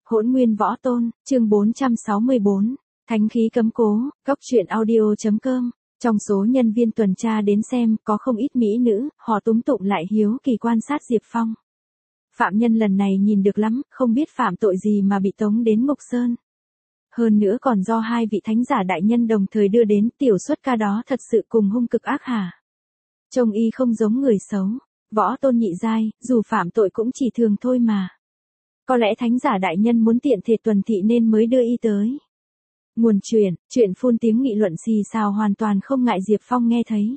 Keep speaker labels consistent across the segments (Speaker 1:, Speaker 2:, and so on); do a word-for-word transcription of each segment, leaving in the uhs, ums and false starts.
Speaker 1: Hỗn Nguyên Võ Tôn, chương bốn trăm sáu mươi bốn, Thánh khí cấm cố, góc truyện audio.com. Trong số nhân viên tuần tra đến xem, có không ít mỹ nữ, họ túm tụng lại hiếu kỳ quan sát Diệp Phong. Phạm nhân lần này nhìn được lắm, không biết phạm tội gì mà bị tống đến Ngục Sơn. Hơn nữa còn do hai vị thánh giả đại nhân đồng thời đưa đến, tiểu xuất ca đó thật sự cùng hung cực ác hả? Trông y không giống người xấu, Võ Tôn nhị giai, dù phạm tội cũng chỉ thường thôi mà. Có lẽ thánh giả đại nhân muốn tiện thể tuần thị nên mới đưa y tới. Nguồn truyền, chuyện phun tiếng nghị luận xì xào hoàn toàn không ngại Diệp Phong nghe thấy.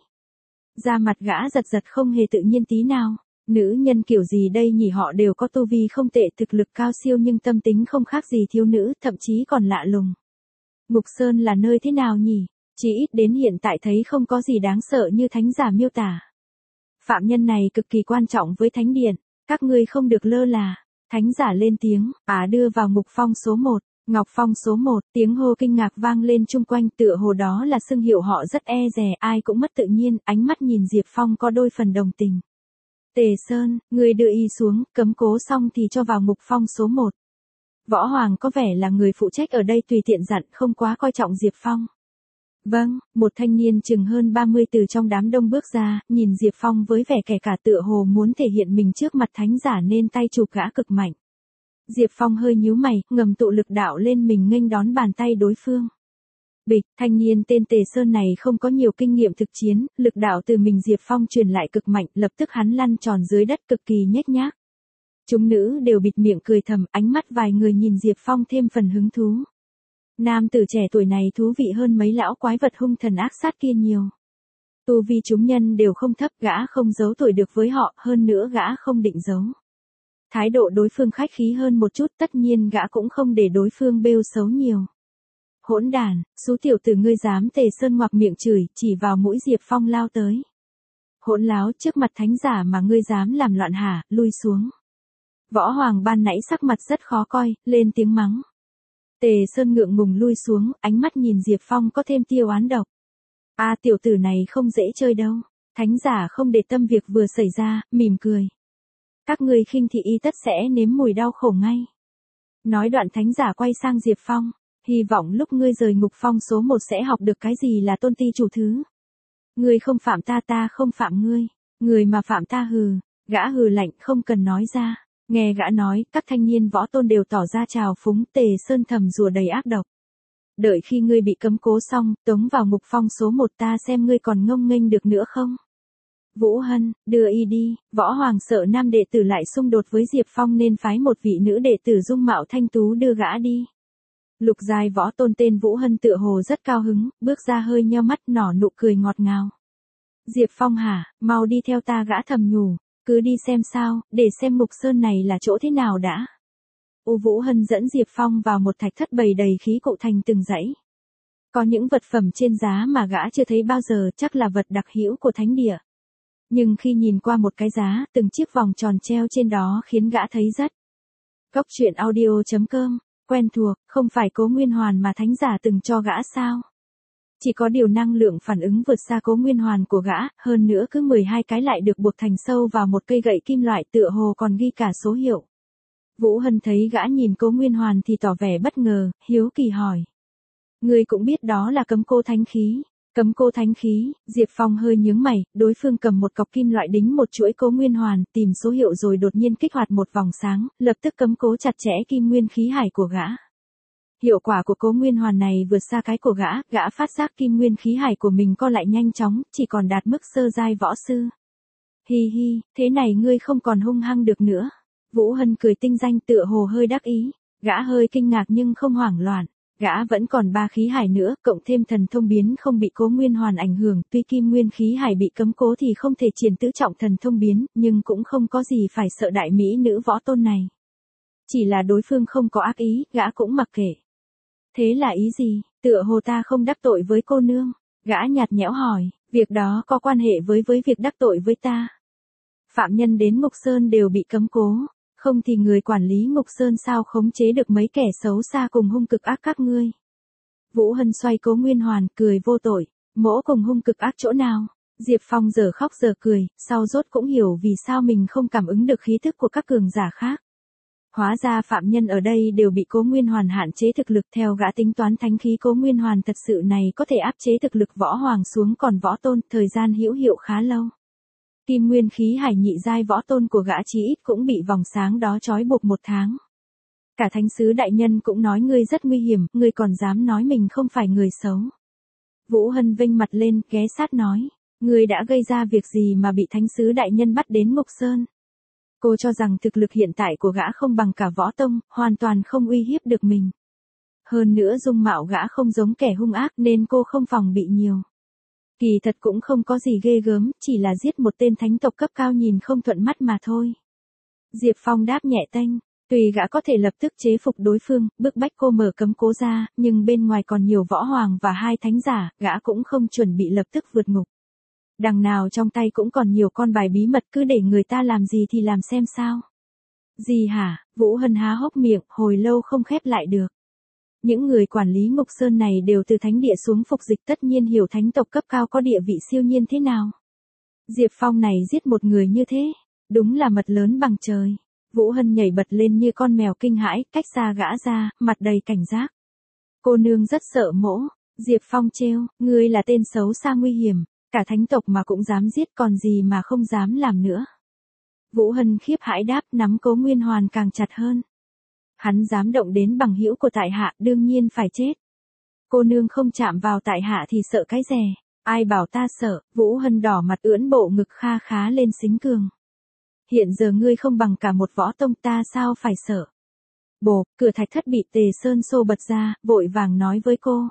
Speaker 1: Da mặt gã giật giật không hề tự nhiên tí nào. Nữ nhân kiểu gì đây nhỉ, họ đều có tu vi không tệ, thực lực cao siêu nhưng tâm tính không khác gì thiếu nữ, thậm chí còn lạ lùng. Ngục Sơn là nơi thế nào nhỉ? Chỉ ít đến hiện tại thấy không có gì đáng sợ như thánh giả miêu tả. Phạm nhân này cực kỳ quan trọng với thánh điện, các ngươi không được lơ là. Thánh giả lên tiếng, á đưa vào ngục phong số một, ngọc phong số một, tiếng hô kinh ngạc vang lên chung quanh, tựa hồ đó là xưng hiệu họ rất e dè, ai cũng mất tự nhiên, ánh mắt nhìn Diệp Phong có đôi phần đồng tình. Tề Sơn, người đưa y xuống, cấm cố xong thì cho vào ngục phong số một. Võ Hoàng có vẻ là người phụ trách ở đây tùy tiện dặn, không quá coi trọng Diệp Phong. Vâng, một thanh niên chừng hơn ba mươi từ trong đám đông bước ra, nhìn Diệp Phong với vẻ kẻ cả tựa hồ muốn thể hiện mình trước mặt thánh giả nên tay chụp gã cực mạnh. Diệp Phong hơi nhíu mày, ngầm tụ lực đạo lên mình nghênh đón bàn tay đối phương. Bịch, thanh niên tên Tề Sơn này không có nhiều kinh nghiệm thực chiến, lực đạo từ mình Diệp Phong truyền lại cực mạnh, lập tức hắn lăn tròn dưới đất cực kỳ nhếch nhác. Chúng nữ đều bịt miệng cười thầm, ánh mắt vài người nhìn Diệp Phong thêm phần hứng thú. Nam tử trẻ tuổi này thú vị hơn mấy lão quái vật hung thần ác sát kia nhiều. Tu vi chúng nhân đều không thấp, gã không giấu tuổi được với họ, hơn nữa gã không định giấu. Thái độ đối phương khách khí hơn một chút, tất nhiên gã cũng không để đối phương bêu xấu nhiều. Hỗn đàn, số tiểu tử ngươi dám! Tề Sơn ngoạc miệng chửi, chỉ vào mũi Diệp Phong lao tới. Hỗn láo, trước mặt thánh giả mà ngươi dám làm loạn hả, lui xuống. Võ Hoàng ban nãy sắc mặt rất khó coi, lên tiếng mắng. Tề Sơn ngượng ngùng lui xuống, ánh mắt nhìn Diệp Phong có thêm tia oán độc. A à, tiểu tử này không dễ chơi đâu. Thánh giả không để tâm việc vừa xảy ra, mỉm cười. Các ngươi khinh thị y tất sẽ nếm mùi đau khổ ngay. Nói đoạn thánh giả quay sang Diệp Phong. Hy vọng lúc ngươi rời ngục phong số một sẽ học được cái gì là tôn ti chủ thứ. Ngươi không phạm ta, ta không phạm ngươi. Người mà phạm ta hừ. Gã hừ lạnh không cần nói ra. Nghe gã nói, các thanh niên võ tôn đều tỏ ra trào phúng. Tề Sơn thầm rùa đầy ác độc. Đợi khi ngươi bị cấm cố xong, tống vào ngục phong số một, ta xem ngươi còn ngông nghênh được nữa không. Vũ Hân, đưa y đi. Võ Hoàng sợ nam đệ tử lại xung đột với Diệp Phong nên phái một vị nữ đệ tử dung mạo thanh tú đưa gã đi. Lục giai võ tôn tên Vũ Hân tựa hồ rất cao hứng, bước ra hơi nheo mắt nở nụ cười ngọt ngào. Diệp Phong hả, mau đi theo ta, gã thầm nhủ, cứ đi xem sao, để xem Ngục Sơn này là chỗ thế nào đã. U Vũ Hân dẫn Diệp Phong vào một thạch thất bày đầy khí cụ thành từng dãy. Có những vật phẩm trên giá mà gã chưa thấy bao giờ, chắc là vật đặc hữu của thánh địa. Nhưng khi nhìn qua một cái giá, từng chiếc vòng tròn treo trên đó khiến gã thấy rất. Góc truyện audio.com. Quen thuộc, không phải Cố Nguyên Hoàn mà thánh giả từng cho gã sao? Chỉ có điều năng lượng phản ứng vượt xa Cố Nguyên Hoàn của gã, hơn nữa cứ mười hai cái lại được buộc thành sâu vào một cây gậy kim loại, tựa hồ còn ghi cả số hiệu. Vũ Hân thấy gã nhìn Cố Nguyên Hoàn thì tỏ vẻ bất ngờ, hiếu kỳ hỏi. Ngươi cũng biết đó là cấm cô thánh khí. Cấm cô thánh khí, Diệp Phong hơi nhướng mày, đối phương cầm một cọc kim loại đính một chuỗi Cố Nguyên Hoàn, tìm số hiệu rồi đột nhiên kích hoạt một vòng sáng, lập tức cấm cố chặt chẽ kim nguyên khí hải của gã. Hiệu quả của Cố Nguyên Hoàn này vượt xa cái của gã, gã phát giác kim nguyên khí hải của mình co lại nhanh chóng, chỉ còn đạt mức sơ giai võ sư. Hi hi, thế này ngươi không còn hung hăng được nữa. Vũ Hân cười tinh danh tựa hồ hơi đắc ý, gã hơi kinh ngạc nhưng không hoảng loạn. Gã vẫn còn ba khí hải nữa, cộng thêm thần thông biến không bị Cố Nguyên Hoàn ảnh hưởng, tuy kim nguyên khí hải bị cấm cố thì không thể triển tứ trọng thần thông biến, nhưng cũng không có gì phải sợ đại mỹ nữ võ tôn này. Chỉ là đối phương không có ác ý, gã cũng mặc kệ. Thế là ý gì, tựa hồ ta không đắc tội với cô nương, gã nhạt nhẽo hỏi, việc đó có quan hệ với với việc đắc tội với ta. Phạm nhân đến Ngục Sơn đều bị cấm cố. Không thì người quản lý Ngục Sơn sao khống chế được mấy kẻ xấu xa cùng hung cực ác các ngươi. Vũ Hân xoay Cố Nguyên Hoàn, cười vô tội. Mỗ cùng hung cực ác chỗ nào? Diệp Phong giờ khóc giờ cười, sau rốt cũng hiểu vì sao mình không cảm ứng được khí thức của các cường giả khác. Hóa ra phạm nhân ở đây đều bị Cố Nguyên Hoàn hạn chế thực lực, theo gã tính toán thánh khí Cố Nguyên Hoàn thật sự này có thể áp chế thực lực võ hoàng xuống còn võ tôn, thời gian hữu hiệu khá lâu. Kim nguyên khí hải nhị giai võ tôn của gã chí ít cũng bị vòng sáng đó trói buộc một tháng. Cả thánh sứ đại nhân cũng nói ngươi rất nguy hiểm, ngươi còn dám nói mình không phải người xấu. Vũ Hân vênh mặt lên, ghé sát nói, ngươi đã gây ra việc gì mà bị thánh sứ đại nhân bắt đến Ngục Sơn? Cô cho rằng thực lực hiện tại của gã không bằng cả võ tông, hoàn toàn không uy hiếp được mình. Hơn nữa dung mạo gã không giống kẻ hung ác nên cô không phòng bị nhiều. Kỳ thật cũng không có gì ghê gớm, chỉ là giết một tên thánh tộc cấp cao nhìn không thuận mắt mà thôi. Diệp Phong đáp nhẹ tênh, tùy gã có thể lập tức chế phục đối phương, bức bách cô mở cấm cố ra, nhưng bên ngoài còn nhiều võ hoàng và hai thánh giả, gã cũng không chuẩn bị lập tức vượt ngục. Đằng nào trong tay cũng còn nhiều con bài bí mật, cứ để người ta làm gì thì làm xem sao. Gì hả? Vũ Hân há hốc miệng, hồi lâu không khép lại được. Những người quản lý Ngục Sơn này đều từ thánh địa xuống phục dịch, tất nhiên hiểu thánh tộc cấp cao có địa vị siêu nhiên thế nào. Diệp Phong này giết một người như thế, đúng là mật lớn bằng trời. Vũ Hân nhảy bật lên như con mèo kinh hãi, cách xa gã ra, mặt đầy cảnh giác. Cô nương rất sợ mỗ. Diệp Phong trêu, ngươi là tên xấu xa nguy hiểm, cả thánh tộc mà cũng dám giết, còn gì mà không dám làm nữa. Vũ Hân khiếp hãi đáp, nắm Cố Nguyên Hoàn càng chặt hơn. Hắn dám động đến bằng hữu của tại hạ, đương nhiên phải chết. Cô nương không chạm vào tại hạ thì sợ cái dè, ai bảo ta sợ? Vũ Hân đỏ mặt ưỡn bộ ngực kha khá lên xính cường. Hiện giờ ngươi không bằng cả một võ tông, ta sao phải sợ? Bồ, cửa thạch thất bị Tề Sơn xô bật ra, vội vàng nói với cô.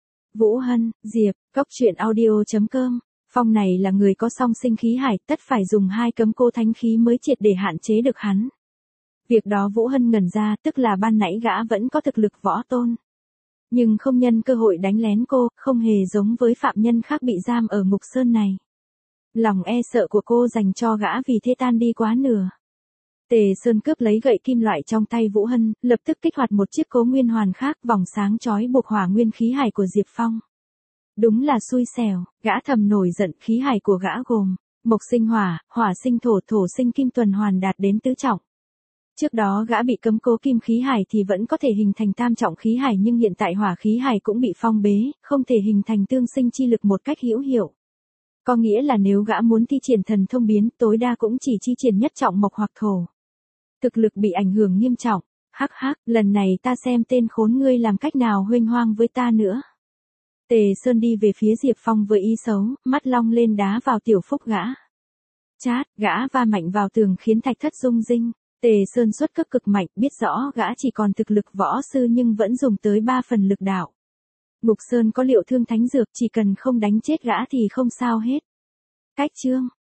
Speaker 1: Vũ Hân, Diệp, cốc truyện audio chấm com. Phong này là người có song sinh khí hải, tất phải dùng hai cấm cô thánh khí mới triệt để hạn chế được hắn. Việc đó Vũ Hân ngẩn ra, tức là ban nãy gã vẫn có thực lực võ tôn. Nhưng không nhân cơ hội đánh lén cô, không hề giống với phạm nhân khác bị giam ở Ngục Sơn này. Lòng e sợ của cô dành cho gã vì thế tan đi quá nửa. Tề Sơn cướp lấy gậy kim loại trong tay Vũ Hân, lập tức kích hoạt một chiếc Cố Nguyên Hoàn khác, vòng sáng chói buộc hỏa nguyên khí hải của Diệp Phong. Đúng là xui xẻo, gã thầm nổi giận, khí hải của gã gồm mộc sinh hỏa, hỏa sinh thổ, thổ sinh kim tuần hoàn đạt đến tứ trọng. Trước đó gã bị cấm cố kim khí hải thì vẫn có thể hình thành tam trọng khí hải, nhưng hiện tại hỏa khí hải cũng bị phong bế, không thể hình thành tương sinh chi lực một cách hữu hiệu. Có nghĩa là nếu gã muốn thi triển thần thông biến, tối đa cũng chỉ chi triển nhất trọng mộc hoặc thổ. Thực lực bị ảnh hưởng nghiêm trọng. Hắc hắc, lần này ta xem tên khốn ngươi làm cách nào huênh hoang với ta nữa. Tề Sơn đi về phía Diệp Phong với ý xấu, mắt long lên đá vào tiểu phúc gã. Chát, gã va mạnh vào tường khiến thạch thất rung rinh. Tề Sơn xuất cước cực mạnh, biết rõ gã chỉ còn thực lực võ sư nhưng vẫn dùng tới ba phần lực đạo. Ngục Sơn có liệu thương thánh dược, chỉ cần không đánh chết gã thì không sao hết. Cách chương